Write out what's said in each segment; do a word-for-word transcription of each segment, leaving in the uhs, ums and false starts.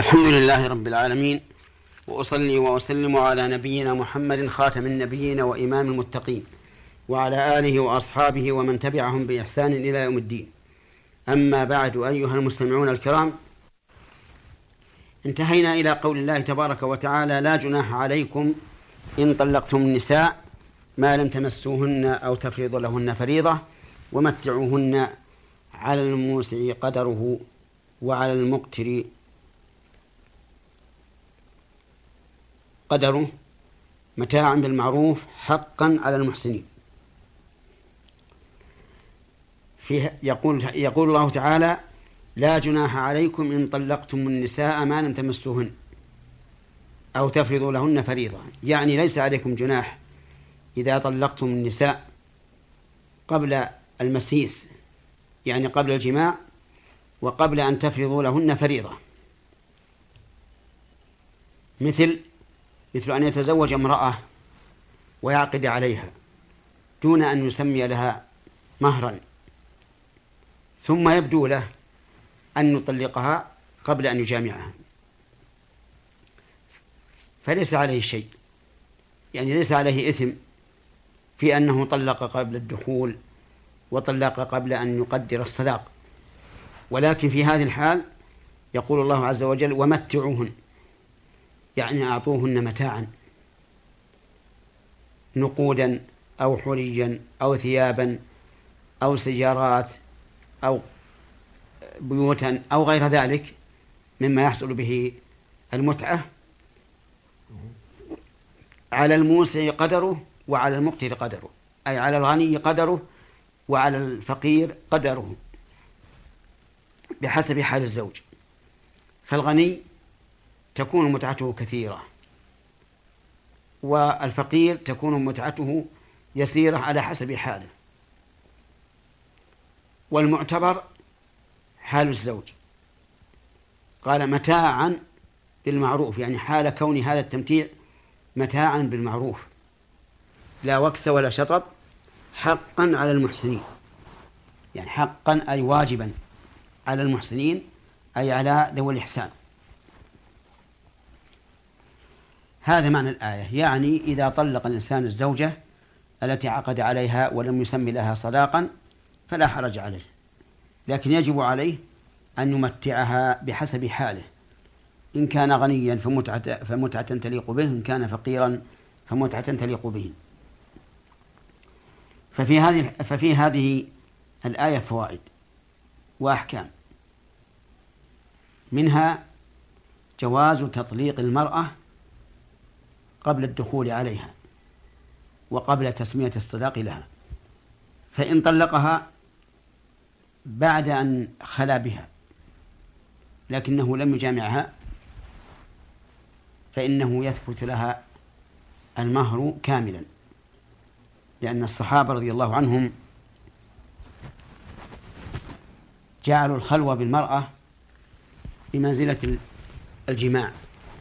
الحمد لله رب العالمين، وأصلي وأسلم على نبينا محمد خاتم النبيين وإمام المتقين، وعلى آله وأصحابه ومن تبعهم بإحسان إلى يوم الدين. أما بعد، أيها المستمعون الكرام، انتهينا إلى قول الله تبارك وتعالى: لا جناح عليكم إن طلقتم النساء ما لم تمسوهن أو تفرضوا لهن فريضة ومتعوهن على الموسع قدره وعلى المقتر قدره متاعا بالمعروف حقا على المحسنين. فيه يقول, يقول الله تعالى: لا جناح عليكم إن طلقتم النساء ما لم تمسوهن أو تفرضوا لهن فريضة، يعني ليس عليكم جناح إذا طلقتم النساء قبل المسيس، يعني قبل الجماع، وقبل أن تفرضوا لهن فريضة، مثل مثل أن يتزوج امرأة ويعقد عليها دون أن يسمي لها مهرا، ثم يبدو له أن يطلقها قبل أن يجامعها، فليس عليه شيء، يعني ليس عليه إثم في أنه طلق قبل الدخول وطلق قبل أن يقدر الصداق. ولكن في هذه الحال يقول الله عز وجل: ومتعوهن، يعني أعطوهن متاعا، نقودا أو حليا أو ثيابا أو سيارات أو بيوتا أو غير ذلك مما يحصل به المتعة، على الموسع قدره وعلى المقتر قدره، أي على الغني قدره وعلى الفقير قدره بحسب حال الزوج. فالغني تكون متعته كثيرة، والفقير تكون متعته يسيرة على حسب حاله. والمعتبر حال الزوج، قال متاعا بالمعروف، يعني حال كون هذا التمتيع متاعا بالمعروف لا وكس ولا شطط، حقا على المحسنين، يعني حقا أي واجبا على المحسنين، أي على ذوي الإحسان. هذا معنى الآية، يعني إذا طلق الإنسان الزوجة التي عقد عليها ولم يسمي لها صداقا فلا حرج عليه، لكن يجب عليه أن يمتعها بحسب حاله، إن كان غنيا فمتعة, فمتعة تليق به، إن كان فقيرا فمتعة تليق به. ففي هذه, ففي هذه الآية فوائد وأحكام، منها جواز تطليق المرأة قبل الدخول عليها وقبل تسمية الصداق لها، فإن طلقها بعد أن خلا بها لكنه لم يجامعها فإنه يثبت لها المهر كاملا، لأن الصحابة رضي الله عنهم جعلوا الخلوة بالمرأة بمنزلة الجماع،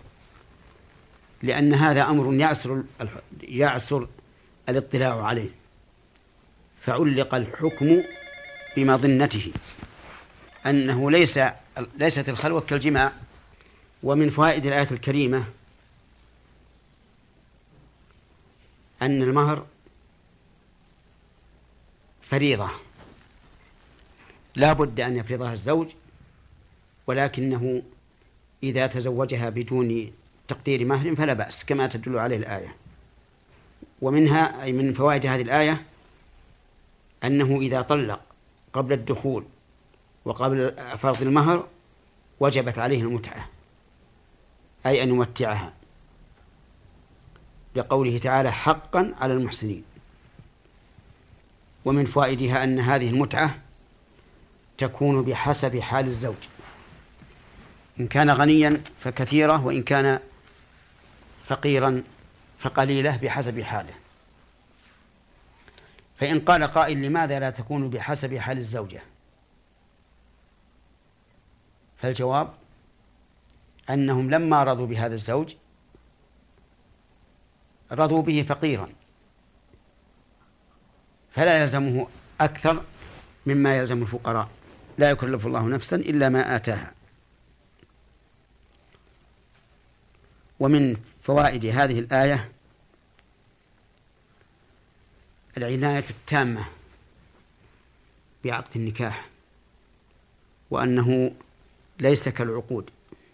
لأن هذا أمر يعسر يعسر الاطلاع عليه، فعلق الحكم بمظنته أنه ليس ليست الخلوة كالجماع. ومن فوائد الآية الكريمة أن المهر فريضة لا بد أن يفرضها الزوج، ولكنه إذا تزوجها بدون تقدير مهر فلا بأس كما تدل عليه الآية. ومنها أي من فوائد هذه الآية أنه إذا طلق قبل الدخول وقبل فرض المهر وجبت عليه المتعة، أي أن يمتعها، لقوله تعالى: حقا على المحسنين. ومن فوائدها أن هذه المتعة تكون بحسب حال الزوج، إن كان غنيا فكثيرة، وإن كان فقيرا فقليلة بحسب حاله. فإن قال قائل: لماذا لا تكون بحسب حال الزوجة؟ فالجواب أنهم لما رضوا بهذا الزوج رضوا به فقيرا، فلا يلزمه أكثر مما يلزم الفقراء، لا يكلف الله نفسا إلا ما آتاها. ومن فوائد هذه الآية العناية التامة بعقد النكاح، وأنه ليس كالعقود،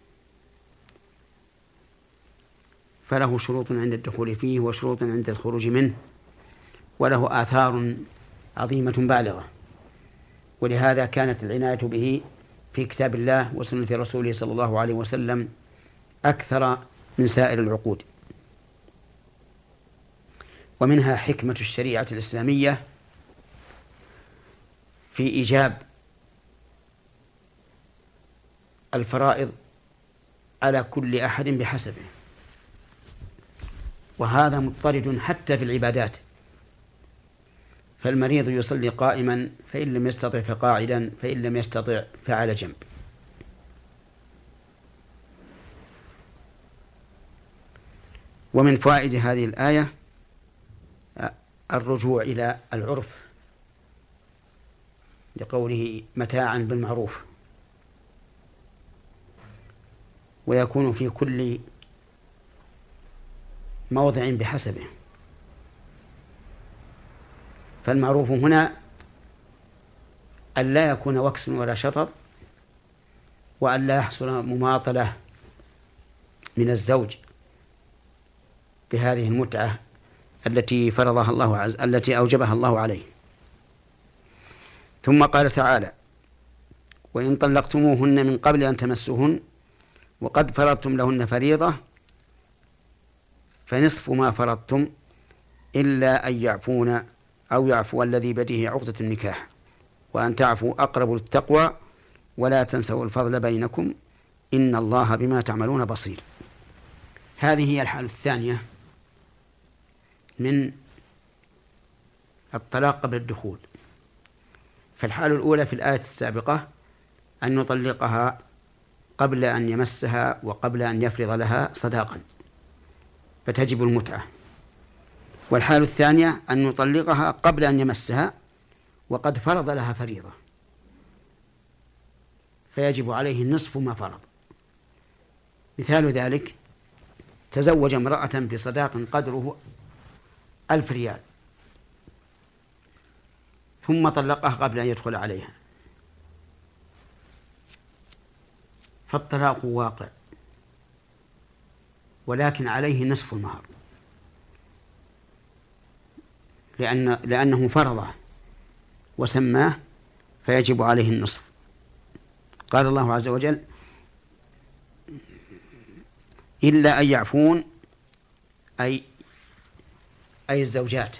فله شروط عند الدخول فيه وشروط عند الخروج منه، وله آثار عظيمة بالغة. ولهذا كانت العناية به في كتاب الله وسنة رسوله صلى الله عليه وسلم أكثر من سائر العقود. ومنها حكمة الشريعة الإسلامية في إيجاب الفرائض على كل أحد بحسبه، وهذا مضطرد حتى في العبادات، فالمريض يصلي قائما، فإن لم يستطع فقاعدا، فإن لم يستطع فعلى جنب. ومن فوائد هذه الآية الرجوع إلى العرف لقوله متاعا بالمعروف، ويكون في كل موضع بحسبه. فالمعروف هنا أن لا يكون وكس ولا شطط، وأن لا يحصل مماطلة من الزوج بهذه المتعة التي فرضها الله عز التي أوجبها الله عليه. ثم قال تعالى: وإن طلقتموهن من قبل أن تمسوهن وقد فرضتم لهن فريضة فنصف ما فرضتم إلا أن يعفون أو يعفو الذي بيده عقدة النكاح وأن تعفوا أقرب للتقوى ولا تنسوا الفضل بينكم إن الله بما تعملون بصير. هذه هي الحالة الثانية من الطلاق قبل الدخول. فالحالة الأولى في الآية السابقة أن يطلقها قبل أن يمسها وقبل أن يفرض لها صداقا فتجب المتعة. والحالة الثانية أن يطلقها قبل أن يمسها وقد فرض لها فريضة فيجب عليه نصف ما فرض. مثال ذلك: تزوج امرأة بصداق قدره ألف ريال ثم طلقها قبل أن يدخل عليها، فالطلاق واقع ولكن عليه نصف المهر لأن لأنه فرضه وسماه فيجب عليه النصف. قال الله عز وجل: إلا أن يعفون أي أي الزوجات،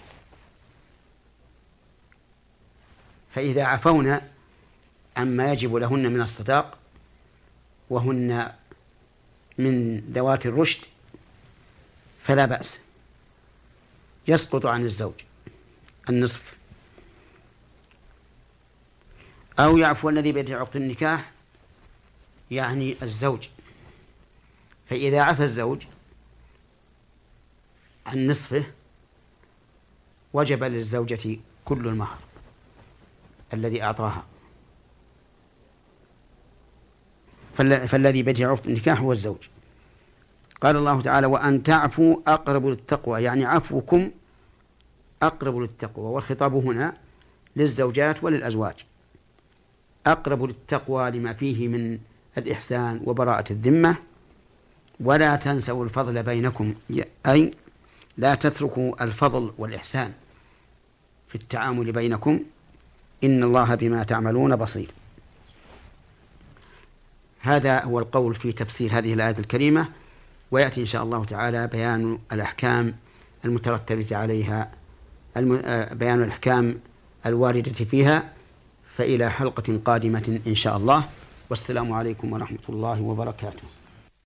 فإذا عفونا عما يجب لهن من الصداق وهن من ذوات الرشد فلا بأس، يسقط عن الزوج النصف. أو يعفو الذي بيده عقد النكاح يعني الزوج، فإذا عفى الزوج عن نصفه وجب للزوجة كل المهر الذي أعطاها، فالذي بيده عقد النكاح هو الزوج. قال الله تعالى: وأن تعفوا أقرب للتقوى، يعني عفوكم أقرب للتقوى، والخطاب هنا للزوجات وللأزواج. أقرب للتقوى لما فيه من الإحسان وبراءة الذمة. ولا تنسوا الفضل بينكم، أي لا تتركوا الفضل والإحسان في التعامل بينكم إن الله بما تعملون بصير. هذا هو القول في تفسير هذه الآية الكريمة، ويأتي إن شاء الله تعالى بيان الأحكام المترتبة عليها، بيان الأحكام الواردة فيها. فإلى حلقة قادمة إن شاء الله، والسلام عليكم ورحمة الله وبركاته.